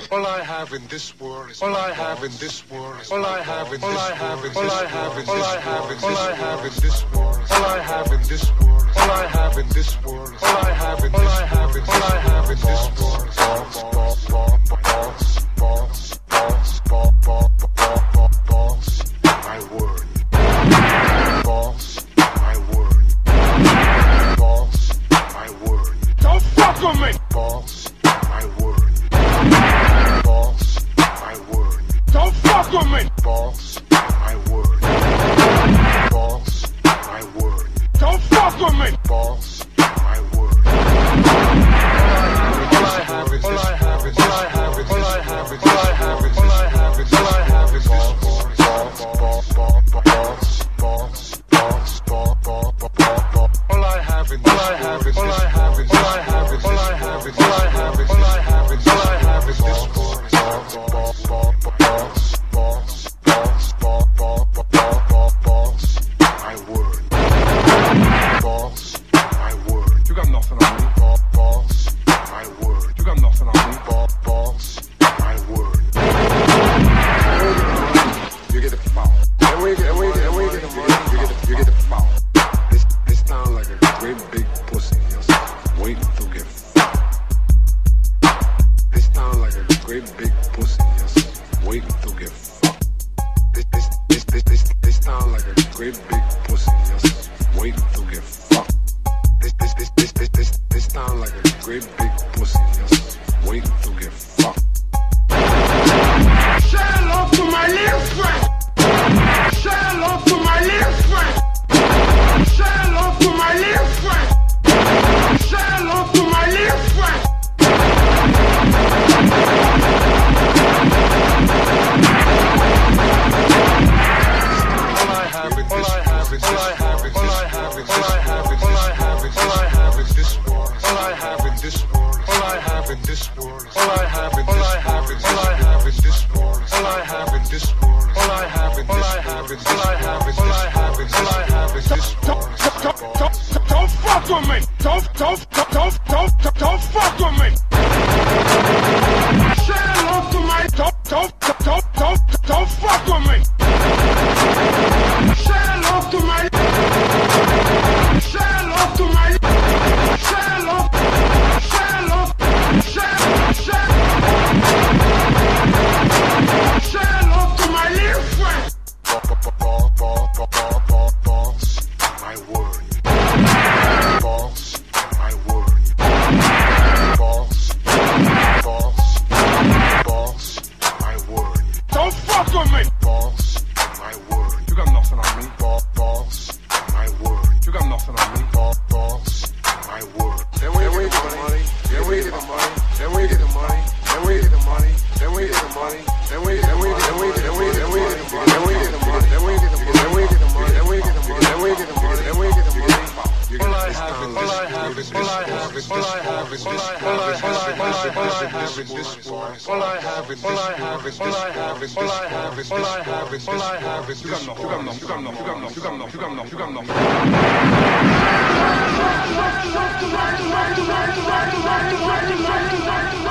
All I have in this world is all I have in this world is all I have in this world. All I have in this world. All I have in this world. All I have in this world. All I have in this world. All I have in all I have in all I have in this world. My word. Boss, my word. Boss, my word. Don't fuck with me. Boss, my word. Boss, my word. Don't fuck with me. Boss, my word. Boss, my word. Don't fuck with me. Boss, my word. All I have is all I have is all I have is all I have is all I have is all I have is all I have is this boss, boss, boss, boss, boss, boss. All I have is all I have is all I have is all I have is all I have is all I have is all I have is all I have is this boss, boss, boss, boss, boss, boss, boss. My word, boss, my word. You got nothing on me, boss. My word, you got nothing on me, boss. My word. You get the ball. And we get the money. You get the ball. This sound like a great big pussy just waiting to get fucked. This sound like a great big pussy just waiting to get fucked. This sound like a great big pussy just waiting to get fucked. This sound like a great big pussy just waiting to get fucked. Say hello to my little friend. Say hello to my little friend. Say hello to my little friend. Say hello to my little friend. All I have is all I have is all I have is all I have is all I have is all I have is all I have is this world. All I have in this world. All I have in this world. All I have in all I have is all I have is this world. All I have in this world. All I have in all I have is all I have is all I have is all I have is this world. Don't fuck with me. Don't fuck with me. Say hello to my don't fuck with me. Say hello to my say hello to my say hello say hello say hello to my little friend. Boss, my word. Boss, my word. Boss, my word. Don't fuck with me. Boss, my word. You got nothing on me. Boss, my word. You got nothing on me. Boss, my word. Then we get the money. Then we get the money. Then we get the money. Then we get the money. Then we get the money. Then we get the money. Then we get the money. Then we get the money. Then we get the money. Then we get the money. Then we get the money. Then we get the money. Then we get the money. Then we get the money. All I have is all I have is all I have is all I have is all I have is this world. All I have is all I have is all I have is all I have is all I have is all I have is this world. You got nothing. You got nothing. You got nothing. You got nothing. You got nothing. You got nothing. You got nothing.